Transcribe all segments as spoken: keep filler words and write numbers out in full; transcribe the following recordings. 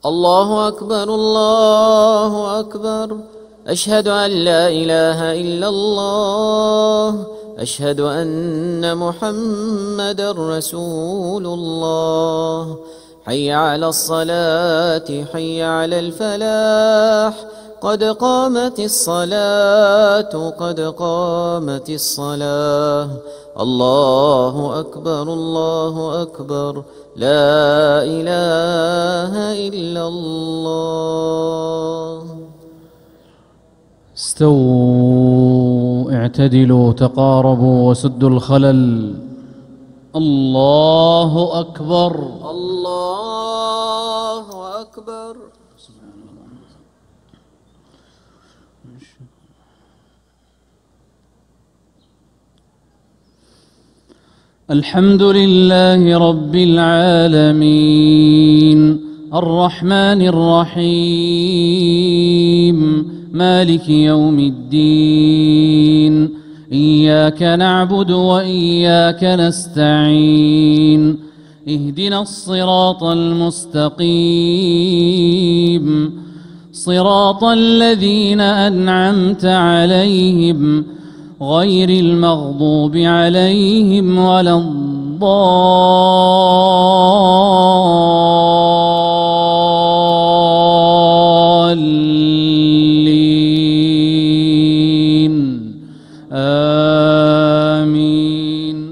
الله أكبر الله أكبر. أشهد أن لا إله إلا الله. أشهد أن محمدا رسول الله. حي على الصلاة حي على الفلاح. قد قامت الصلاة قد قامت الصلاة. الله أكبر الله أكبر. لا إله إلا الله. استووا اعتدلوا تقاربوا وسدوا الخلل. الله أكبر الله أكبر. الحمد لله رب العالمين الرحمن الرحيم مالك يوم الدين. إياك نعبد وإياك نستعين. اهدنا الصراط المستقيم صراط الذين أنعمت عليهم غير المغضوب عليهم ولا الضالين. آمين.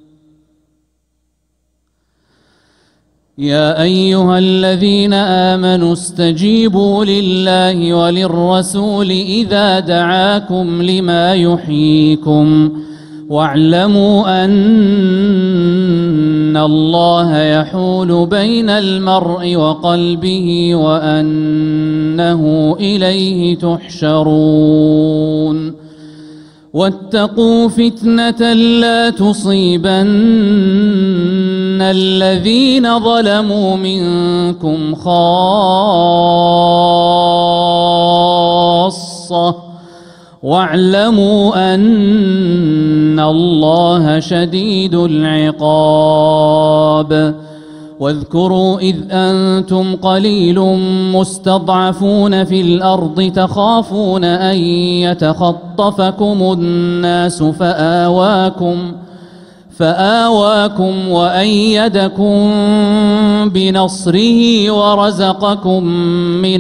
يا أيها الذين آمنوا استجيبوا لله وللرسول إذا دعاكم لما يحييكم واعلموا أن الله يحول بين المرء وقلبه وأنه إليه تحشرون. واتقوا فتنة لا تصيبن الذين ظلموا منكم خاصة واعلموا أن الله شديد العقاب. واذكروا إذ أنتم قليل مستضعفون في الأرض تخافون أن يتخطفكم الناس فآواكم فآواكم وأيدكم بنصره ورزقكم من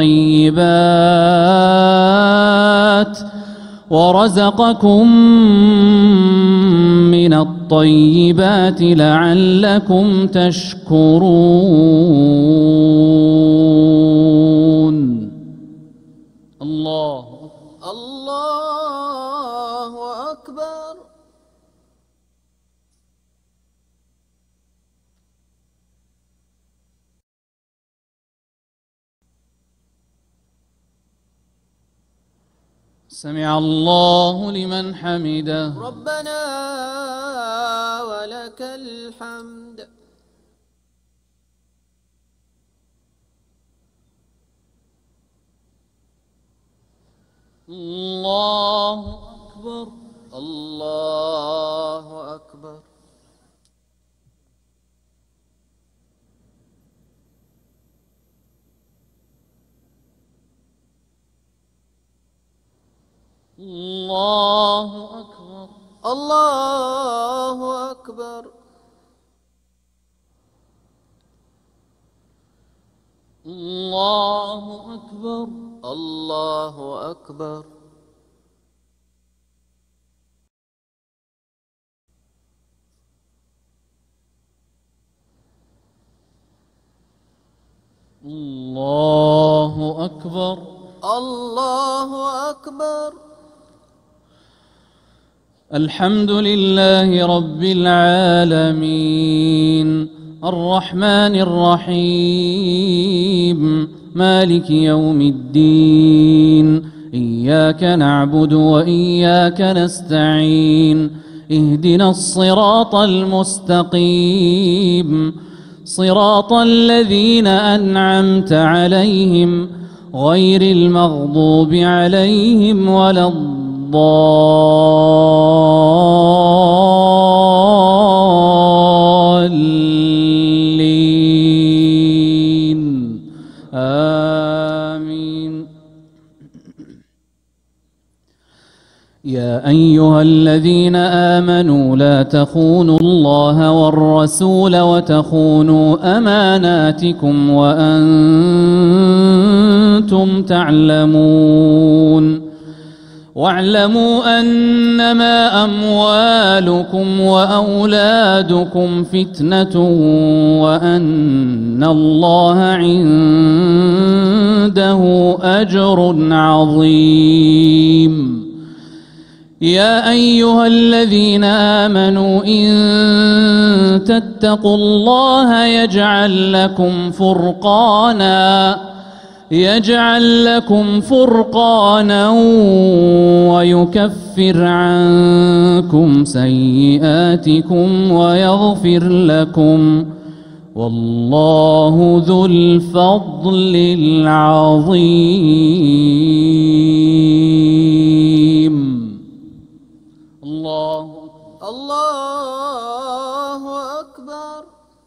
الطيبات ورزقكم من الطيبات لعلكم تشكرون. الله الله أكبر. سمع الله لمن حمده. ربنا ولك الحمد. الله أكبر الله أكبر. الله أكبر الله أكبر. الله أكبر الله أكبر. الله أكبر الله أكبر. الحمد لله رب العالمين الرحمن الرحيم مالك يوم الدين. إياك نعبد وإياك نستعين. اهدنا الصراط المستقيم صراط الذين أنعمت عليهم غير المغضوب عليهم ولا الضالين. آمين. يا أيها الذين آمنوا لا تخونوا الله والرسول وتخونوا أماناتكم وأنتم تعلمون. واعلموا أنما أموالكم وأولادكم فتنة وأن الله عنده أجر عظيم. يا أيها الذين آمنوا إن تتقوا الله يجعل لكم فرقانا يجعل لكم فرقانا ويكفر عنكم سيئاتكم ويغفر لكم والله ذو الفضل العظيم. الله الله أكبر.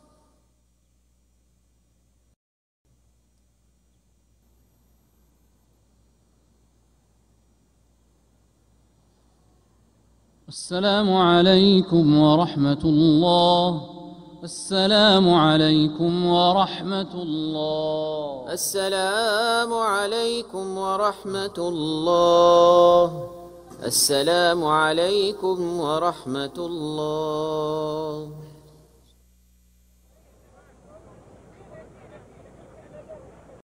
السلام عليكم ورحمة الله. السلام عليكم ورحمة الله. السلام عليكم ورحمة الله. السلام عليكم ورحمة الله.